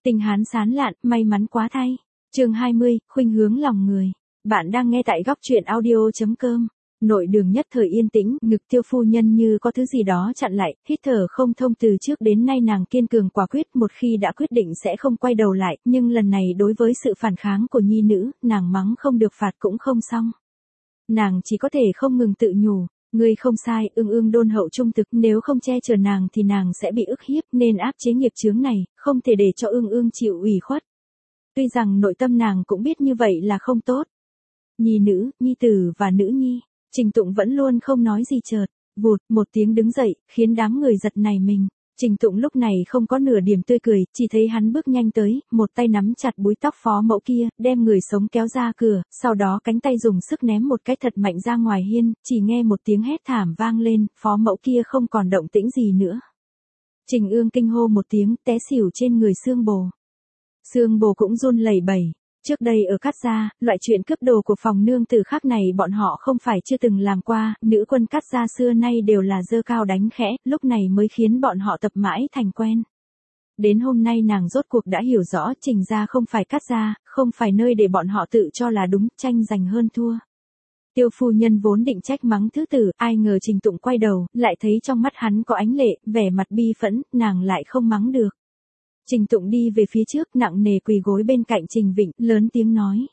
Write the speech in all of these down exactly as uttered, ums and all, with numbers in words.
Tình Hán sán lạn, may mắn quá thay. Chương hai mươi, khuynh hướng lòng người. Bạn đang nghe tại góc truyện audio chấm com. Nội đường nhất thời yên tĩnh, ngực Tiêu phu nhân như có thứ gì đó chặn lại, hít thở không thông. Từ trước đến nay nàng kiên cường quả quyết, một khi đã quyết định sẽ không quay đầu lại, nhưng lần này đối với sự phản kháng của nhi nữ, nàng mắng không được phạt cũng không xong. Nàng chỉ có thể không ngừng tự nhủ, ngươi không sai, Ương Ương đôn hậu trung thực, nếu không che chở nàng thì nàng sẽ bị ức hiếp, nên áp chế nghiệp chướng này, không thể để cho Ương Ương chịu ủy khuất. Tuy rằng nội tâm nàng cũng biết như vậy là không tốt. Nhi nữ, nhi tử và nữ nhi, Trình Tụng vẫn luôn không nói gì, chợt, vụt, một tiếng đứng dậy, khiến đám người giật nảy mình. Trình Tụng lúc này không có nửa điểm tươi cười, chỉ thấy hắn bước nhanh tới, một tay nắm chặt búi tóc phó mẫu kia, đem người sống kéo ra cửa, sau đó cánh tay dùng sức ném một cái thật mạnh ra ngoài hiên, chỉ nghe một tiếng hét thảm vang lên, phó mẫu kia không còn động tĩnh gì nữa. Trình Ương kinh hô một tiếng, té xỉu trên người Xương Bồ. Xương Bồ cũng run lẩy bẩy. Trước đây ở Cát Gia, loại chuyện cướp đồ của phòng nương tử khác này bọn họ không phải chưa từng làm qua, nữ quân Cát Gia xưa nay đều là giơ cao đánh khẽ, lúc này mới khiến bọn họ tập mãi thành quen. Đến hôm nay nàng rốt cuộc đã hiểu rõ Trình gia không phải Cát Gia, không phải nơi để bọn họ tự cho là đúng, tranh giành hơn thua. Tiêu phu nhân vốn định trách mắng thứ tử, ai ngờ Trình Tụng quay đầu, lại thấy trong mắt hắn có ánh lệ, vẻ mặt bi phẫn, nàng lại không mắng được. Trình Tụng đi về phía trước, nặng nề quỳ gối bên cạnh Trình Vịnh, lớn tiếng nói.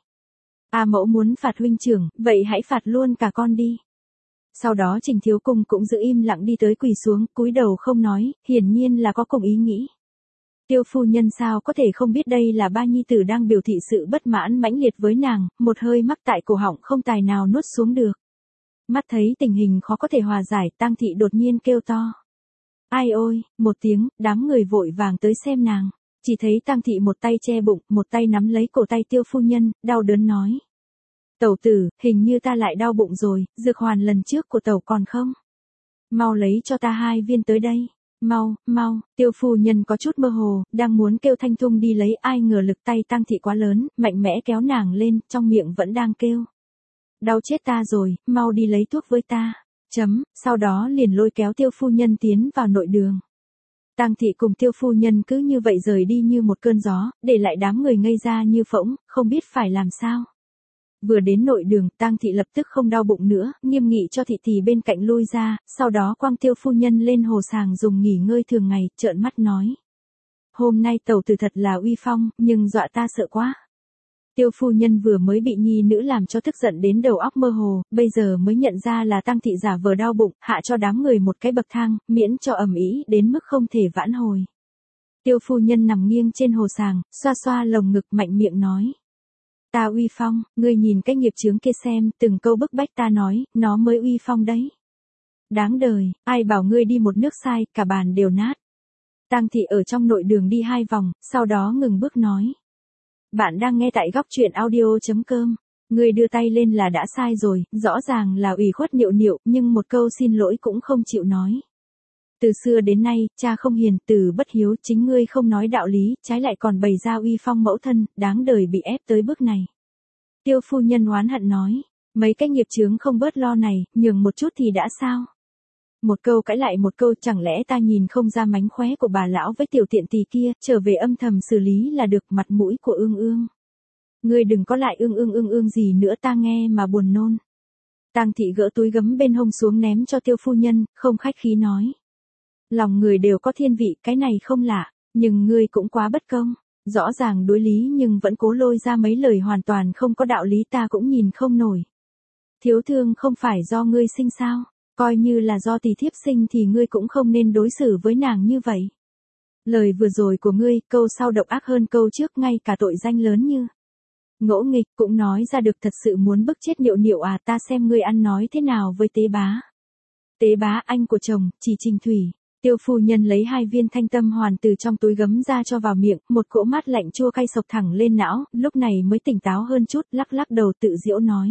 A mẫu muốn phạt huynh trưởng, vậy hãy phạt luôn cả con đi. Sau đó Trình Thiếu Cung cũng giữ im lặng đi tới quỳ xuống, cúi đầu không nói, hiển nhiên là có cùng ý nghĩ. Tiêu phu nhân sao có thể không biết đây là ba nhi tử đang biểu thị sự bất mãn mãnh liệt với nàng, một hơi mắc tại cổ họng không tài nào nuốt xuống được. Mắt thấy tình hình khó có thể hòa giải, Tang Thị đột nhiên kêu to. Ai ôi, một tiếng, đám người vội vàng tới xem nàng. Chỉ thấy Tang Thị một tay che bụng, một tay nắm lấy cổ tay Tiêu phu nhân, đau đớn nói. Tẩu tử, hình như ta lại đau bụng rồi, dược hoàn lần trước của tẩu còn không? Mau lấy cho ta hai viên tới đây. Mau, mau, Tiêu phu nhân có chút mơ hồ, đang muốn kêu Thanh Thung đi lấy, ai ngờ lực tay Tang Thị quá lớn, mạnh mẽ kéo nàng lên, trong miệng vẫn đang kêu. Đau chết ta rồi, mau đi lấy thuốc với ta. Chấm, sau đó liền lôi kéo Tiêu phu nhân tiến vào nội đường. Tang Thị cùng Tiêu phu nhân cứ như vậy rời đi như một cơn gió, để lại đám người ngây ra như phỗng, không biết phải làm sao. Vừa đến nội đường, Tang Thị lập tức không đau bụng nữa, nghiêm nghị cho thị thị bên cạnh lui ra, sau đó quăng Tiêu phu nhân lên hồ sàng dùng nghỉ ngơi thường ngày, trợn mắt nói. Hôm nay tẩu tử thật là uy phong, nhưng dọa ta sợ quá. Tiêu phu nhân vừa mới bị nhi nữ làm cho tức giận đến đầu óc mơ hồ, bây giờ mới nhận ra là Tang Thị giả vờ đau bụng, hạ cho đám người một cái bậc thang, miễn cho ầm ĩ đến mức không thể vãn hồi. Tiêu phu nhân nằm nghiêng trên hồ sàng, xoa xoa lồng ngực, mạnh miệng nói. Ta uy phong, ngươi nhìn cái nghiệp chướng kia xem, từng câu bức bách ta nói, nó mới uy phong đấy. Đáng đời, ai bảo ngươi đi một nước sai, cả bàn đều nát. Tang Thị ở trong nội đường đi hai vòng, sau đó ngừng bước nói. Bạn đang nghe tại góc truyện audio chấm com. Ngươi đưa tay lên là đã sai rồi, rõ ràng là ủy khuất Niệu Niệu, nhưng một câu xin lỗi cũng không chịu nói. Từ xưa đến nay, cha không hiền, từ bất hiếu, chính ngươi không nói đạo lý, trái lại còn bày ra uy phong mẫu thân, đáng đời bị ép tới bước này. Tiêu phu nhân oán hận nói, mấy cái nghiệp chướng không bớt lo này, nhường một chút thì đã sao? Một câu cãi lại một câu, chẳng lẽ ta nhìn không ra mánh khóe của bà lão với tiểu tiện tỳ kia, trở về âm thầm xử lý là được, mặt mũi của Ương Ương. Ngươi đừng có lại ương ương ương ương gì nữa, ta nghe mà buồn nôn. Tang Thị gỡ túi gấm bên hông xuống ném cho Tiêu phu nhân, không khách khí nói. Lòng người đều có thiên vị, cái này không lạ, nhưng ngươi cũng quá bất công. Rõ ràng đối lý nhưng vẫn cố lôi ra mấy lời hoàn toàn không có đạo lý, ta cũng nhìn không nổi. Thiếu thương không phải do ngươi sinh sao? Coi như là do tỷ thiếp sinh thì ngươi cũng không nên đối xử với nàng như vậy. Lời vừa rồi của ngươi, câu sau độc ác hơn câu trước, ngay cả tội danh lớn như ngỗ nghịch cũng nói ra được, thật sự muốn bức chết Niệu Niệu à, ta xem ngươi ăn nói thế nào với Tế Bá. Tế Bá, anh của chồng, chỉ Trình Thủy. Tiêu phu nhân lấy hai viên thanh tâm hoàn từ trong túi gấm ra cho vào miệng, một cỗ mát lạnh chua cay sộc thẳng lên não, lúc này mới tỉnh táo hơn chút, lắc lắc đầu tự giễu nói.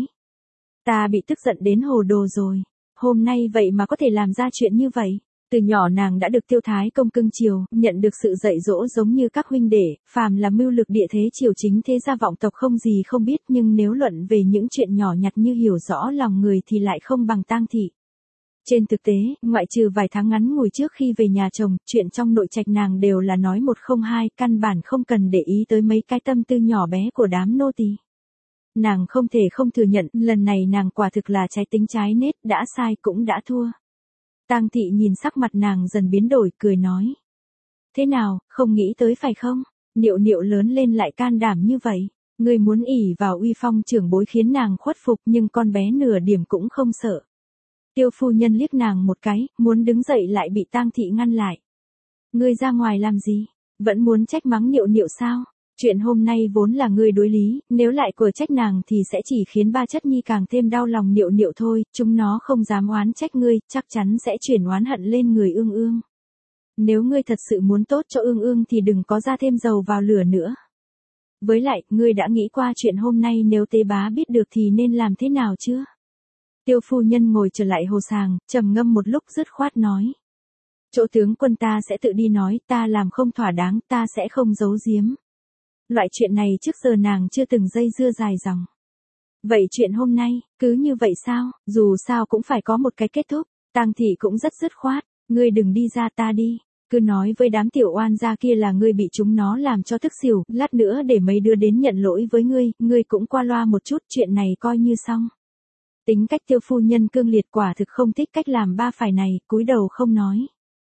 Ta bị tức giận đến hồ đồ rồi. Hôm nay vậy mà có thể làm ra chuyện như vậy. Từ nhỏ nàng đã được Tiêu Thái Công cưng chiều, nhận được sự dạy dỗ giống như các huynh đệ, phàm là mưu lược địa thế triều chính thế gia vọng tộc không gì không biết, nhưng nếu luận về những chuyện nhỏ nhặt như hiểu rõ lòng người thì lại không bằng Tang Thị. Trên thực tế, ngoại trừ vài tháng ngắn ngủi trước khi về nhà chồng, chuyện trong nội trạch nàng đều là nói một không hai, căn bản không cần để ý tới mấy cái tâm tư nhỏ bé của đám nô tỳ. Nàng không thể không thừa nhận, lần này nàng quả thực là trái tính trái nết, đã sai cũng đã thua. Tang thị nhìn sắc mặt nàng dần biến đổi, cười nói. Thế nào, không nghĩ tới phải không? Niệu Niệu lớn lên lại can đảm như vậy. Ngươi muốn ỷ vào uy phong trưởng bối khiến nàng khuất phục, nhưng con bé nửa điểm cũng không sợ. Tiêu phu nhân liếc nàng một cái, muốn đứng dậy lại bị Tang thị ngăn lại. Ngươi ra ngoài làm gì? Vẫn muốn trách mắng Niệu Niệu sao? Chuyện hôm nay vốn là ngươi đối lý, nếu lại của trách nàng thì sẽ chỉ khiến ba chất nhi càng thêm đau lòng Niệu Niệu thôi, chúng nó không dám oán trách ngươi, chắc chắn sẽ chuyển oán hận lên người Ương Ương. Nếu ngươi thật sự muốn tốt cho Ương Ương thì đừng có ra thêm dầu vào lửa nữa. Với lại, ngươi đã nghĩ qua chuyện hôm nay nếu tế bá biết được thì nên làm thế nào chưa? Tiêu phu nhân ngồi trở lại hồ sàng, trầm ngâm một lúc dứt khoát nói. Chỗ tướng quân ta sẽ tự đi nói, ta làm không thỏa đáng, ta sẽ không giấu giếm. Loại chuyện này trước giờ nàng chưa từng dây dưa dài dòng. Vậy chuyện hôm nay, cứ như vậy sao, dù sao cũng phải có một cái kết thúc. Tang thị cũng rất dứt khoát, ngươi đừng đi ra ta đi. Cứ nói với đám tiểu oan gia kia là ngươi bị chúng nó làm cho tức xỉu, lát nữa để mấy đứa đến nhận lỗi với ngươi, ngươi cũng qua loa một chút, chuyện này coi như xong. Tính cách Tiêu phu nhân cương liệt, quả thực không thích cách làm ba phải này, cúi đầu không nói.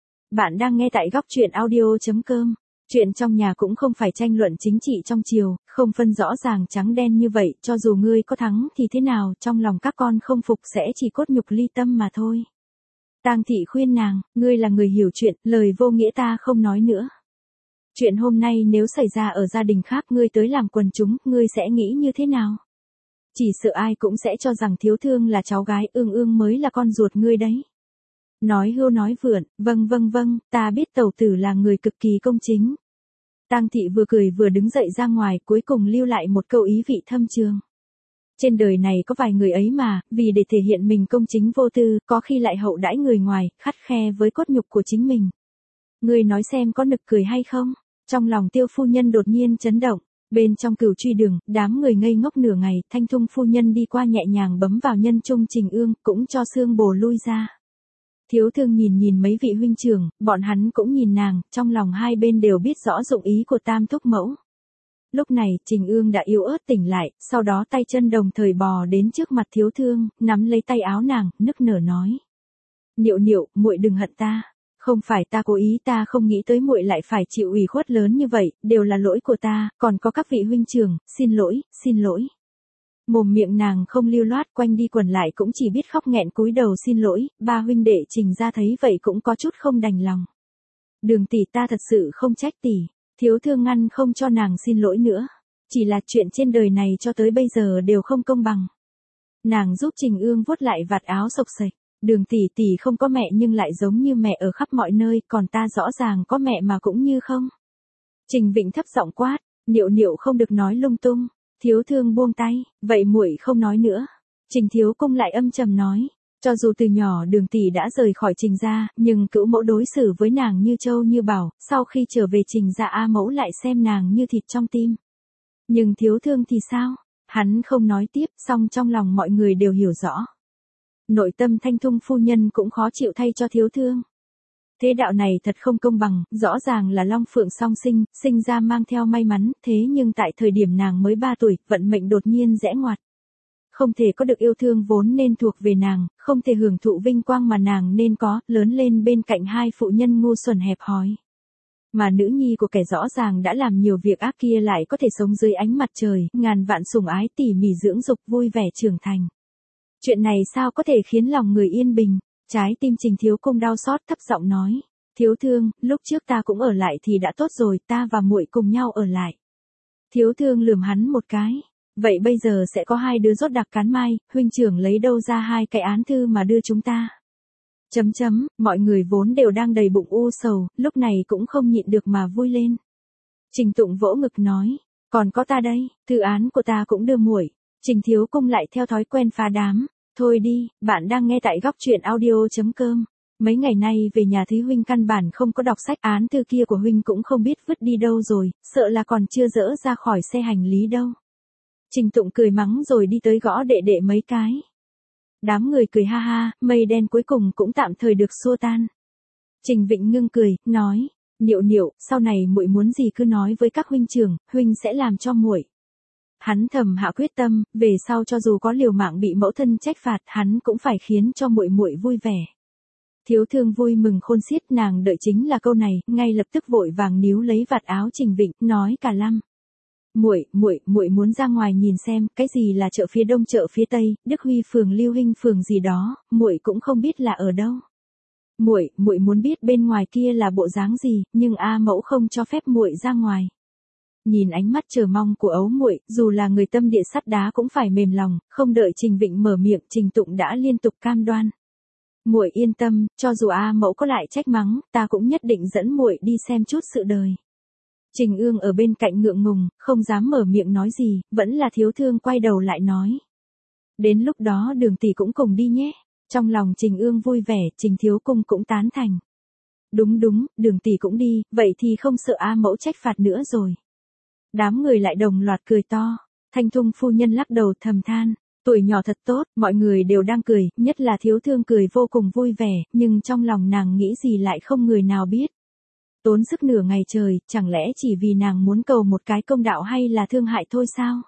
Bạn đang nghe tại góc truyện audio chấm com. Chuyện trong nhà cũng không phải tranh luận chính trị trong triều, không phân rõ ràng trắng đen như vậy, cho dù ngươi có thắng thì thế nào, trong lòng các con không phục sẽ chỉ cốt nhục ly tâm mà thôi. Tang thị khuyên nàng, ngươi là người hiểu chuyện, lời vô nghĩa ta không nói nữa. Chuyện hôm nay nếu xảy ra ở gia đình khác, ngươi tới làm quần chúng, ngươi sẽ nghĩ như thế nào? Chỉ sợ ai cũng sẽ cho rằng Thiếu Thương là cháu gái, Ương Ương mới là con ruột ngươi đấy. Nói hưu nói vượn, vâng vâng vâng, ta biết tẩu tử là người cực kỳ công chính. Tang thị vừa cười vừa đứng dậy ra ngoài, cuối cùng lưu lại một câu ý vị thâm trường. Trên đời này có vài người ấy mà, vì để thể hiện mình công chính vô tư, có khi lại hậu đãi người ngoài, khắt khe với cốt nhục của chính mình. Người nói xem có nực cười hay không? Trong lòng Tiêu phu nhân đột nhiên chấn động. Bên trong Cửu Truy Đường, đám người ngây ngốc nửa ngày, Thanh Thung phu nhân đi qua nhẹ nhàng bấm vào nhân trung Trình Ương, cũng cho Sương Bồ lui ra. Thiếu Thương nhìn nhìn mấy vị huynh trưởng, bọn hắn cũng nhìn nàng, trong lòng hai bên đều biết rõ dụng ý của Tam thúc mẫu. Lúc này, Trình Ương đã yếu ớt tỉnh lại, sau đó tay chân đồng thời bò đến trước mặt Thiếu Thương, nắm lấy tay áo nàng, nức nở nói: "Niệu Niệu, muội đừng hận ta, không phải ta cố ý, ta không nghĩ tới muội lại phải chịu ủy khuất lớn như vậy, đều là lỗi của ta, còn có các vị huynh trưởng, xin lỗi, xin lỗi." Mồm miệng nàng không lưu loát, quanh đi quẩn lại cũng chỉ biết khóc nghẹn cúi đầu xin lỗi, ba huynh đệ Trình ra thấy vậy cũng có chút không đành lòng. "Đường tỷ, ta thật sự không trách tỷ." Thiếu Thương ngăn không cho nàng xin lỗi nữa. Chỉ là chuyện trên đời này cho tới bây giờ đều không công bằng. Nàng giúp Trình Ương vuốt lại vạt áo xộc xệch. "Đường tỷ tỷ không có mẹ nhưng lại giống như mẹ ở khắp mọi nơi, còn ta rõ ràng có mẹ mà cũng như không." Trình Vịnh thấp giọng quát, "Niệu Niệu không được nói lung tung." Thiếu Thương buông tay, "Vậy muội không nói nữa." Trình Thiếu Cung lại âm trầm nói, cho dù từ nhỏ Đường tỷ đã rời khỏi Trình gia, nhưng cữu mẫu đối xử với nàng như châu như bảo, sau khi trở về Trình gia A mẫu lại xem nàng như thịt trong tim. Nhưng Thiếu Thương thì sao? Hắn không nói tiếp, song trong lòng mọi người đều hiểu rõ. Nội tâm Thanh Thung phu nhân cũng khó chịu thay cho Thiếu Thương. Thế đạo này thật không công bằng, rõ ràng là Long Phượng song sinh, sinh ra mang theo may mắn, thế nhưng tại thời điểm nàng mới ba tuổi, vận mệnh đột nhiên rẽ ngoặt. Không thể có được yêu thương vốn nên thuộc về nàng, không thể hưởng thụ vinh quang mà nàng nên có, lớn lên bên cạnh hai phụ nhân ngu xuẩn hẹp hòi. Mà nữ nhi của kẻ rõ ràng đã làm nhiều việc ác kia lại có thể sống dưới ánh mặt trời, ngàn vạn sủng ái tỉ mỉ dưỡng dục vui vẻ trưởng thành. Chuyện này sao có thể khiến lòng người yên bình? Trái tim Trình Thiếu Cung đau xót, thấp giọng nói, "Thiếu Thương, lúc trước ta cũng ở lại thì đã tốt rồi, ta và muội cùng nhau ở lại." Thiếu Thương lườm hắn một cái, "Vậy bây giờ sẽ có hai đứa rốt đặc cán mai, huynh trưởng lấy đâu ra hai cái án thư mà đưa chúng ta?" Chấm chấm, mọi người vốn đều đang đầy bụng u sầu, lúc này cũng không nhịn được mà vui lên. Trình Tụng vỗ ngực nói, "Còn có ta đây, thư án của ta cũng đưa muội." Trình Thiếu Cung lại theo thói quen phá đám, "Thôi đi, bạn đang nghe tại góc truyện audio chấm com. Mấy ngày nay về nhà thấy huynh căn bản không có đọc sách, án thư kia của huynh cũng không biết vứt đi đâu rồi, sợ là còn chưa dỡ ra khỏi xe hành lý đâu." Trình Tụng cười mắng rồi đi tới gõ đệ đệ mấy cái. Đám người cười ha ha, mây đen cuối cùng cũng tạm thời được xua tan. Trình Vịnh ngưng cười, nói, Niệu Niệu, sau này muội muốn gì cứ nói với các huynh trưởng, huynh sẽ làm cho muội. Hắn thầm hạ quyết tâm, về sau cho dù có liều mạng bị mẫu thân trách phạt, hắn cũng phải khiến cho muội muội vui vẻ. Thiếu Thương vui mừng khôn xiết, nàng đợi chính là câu này, ngay lập tức vội vàng níu lấy vạt áo Trình Vịnh, nói cả lăm. Muội, muội, muội muốn ra ngoài nhìn xem, cái gì là chợ phía đông chợ phía tây, Đức Huy phường Lưu Hinh phường gì đó, muội cũng không biết là ở đâu. Muội, muội muốn biết bên ngoài kia là bộ dáng gì, nhưng A mẫu không cho phép muội ra ngoài. Nhìn ánh mắt chờ mong của ấu muội, dù là người tâm địa sắt đá cũng phải mềm lòng, không đợi Trình Vịnh mở miệng, Trình Tụng đã liên tục cam đoan. Muội yên tâm, cho dù A mẫu có lại trách mắng, ta cũng nhất định dẫn muội đi xem chút sự đời. Trình Ương ở bên cạnh ngượng ngùng, không dám mở miệng nói gì, vẫn là Thiếu Thương quay đầu lại nói. Đến lúc đó Đường tỷ cũng cùng đi nhé. Trong lòng Trình Ương vui vẻ, Trình Thiếu Cung cũng tán thành. Đúng đúng, Đường tỷ cũng đi, vậy thì không sợ A mẫu trách phạt nữa rồi. Đám người lại đồng loạt cười to. Thanh Thung phu nhân lắc đầu thầm than, tuổi nhỏ thật tốt, mọi người đều đang cười, nhất là Thiếu Thương cười vô cùng vui vẻ, nhưng trong lòng nàng nghĩ gì lại không người nào biết. Tốn sức nửa ngày trời, chẳng lẽ chỉ vì nàng muốn cầu một cái công đạo hay là thương hại thôi sao?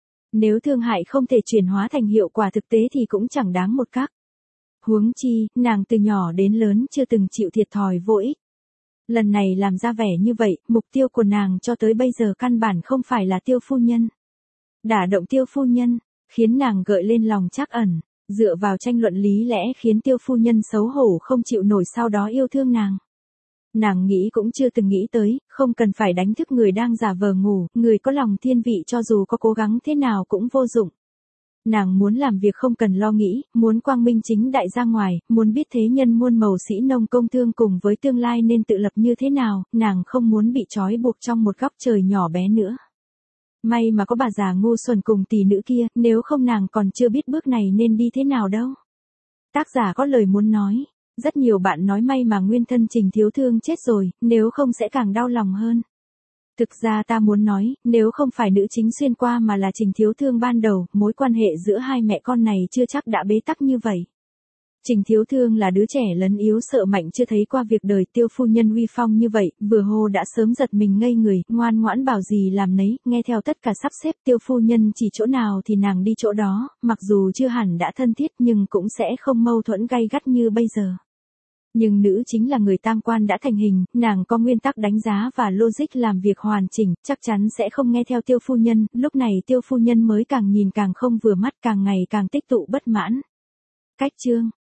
Nếu thương hại không thể chuyển hóa thành hiệu quả thực tế thì cũng chẳng đáng một các. Huống chi, nàng từ nhỏ đến lớn chưa từng chịu thiệt thòi vô ích. Lần này làm ra vẻ như vậy, mục tiêu của nàng cho tới bây giờ căn bản không phải là Tiêu phu nhân. Đả động Tiêu phu nhân, khiến nàng gợi lên lòng trắc ẩn, dựa vào tranh luận lý lẽ khiến Tiêu phu nhân xấu hổ không chịu nổi, sau đó yêu thương nàng. Nàng nghĩ cũng chưa từng nghĩ tới, không cần phải đánh thức người đang giả vờ ngủ, người có lòng thiên vị cho dù có cố gắng thế nào cũng vô dụng. Nàng muốn làm việc không cần lo nghĩ, muốn quang minh chính đại ra ngoài, muốn biết thế nhân muôn màu sĩ nông công thương cùng với tương lai nên tự lập như thế nào, nàng không muốn bị trói buộc trong một góc trời nhỏ bé nữa. May mà có bà già ngu xuẩn cùng tỷ nữ kia, nếu không nàng còn chưa biết bước này nên đi thế nào đâu. Tác giả có lời muốn nói. Rất nhiều bạn nói may mà nguyên thân Trình Thiếu Thương chết rồi, nếu không sẽ càng đau lòng hơn. Thực ra ta muốn nói, nếu không phải nữ chính xuyên qua mà là Trình Thiếu Thương ban đầu, mối quan hệ giữa hai mẹ con này chưa chắc đã bế tắc như vậy. Trình Thiếu Thương là đứa trẻ lấn yếu sợ mạnh chưa thấy qua việc đời, Tiêu phu nhân uy phong như vậy, vừa hô đã sớm giật mình ngây người, ngoan ngoãn bảo gì làm nấy, nghe theo tất cả sắp xếp, Tiêu phu nhân chỉ chỗ nào thì nàng đi chỗ đó, mặc dù chưa hẳn đã thân thiết nhưng cũng sẽ không mâu thuẫn gay gắt như bây giờ. Nhưng nữ chính là người tam quan đã thành hình, nàng có nguyên tắc đánh giá và logic làm việc hoàn chỉnh, chắc chắn sẽ không nghe theo Tiêu phu nhân, lúc này Tiêu phu nhân mới càng nhìn càng không vừa mắt, càng ngày càng tích tụ bất mãn. Cách chương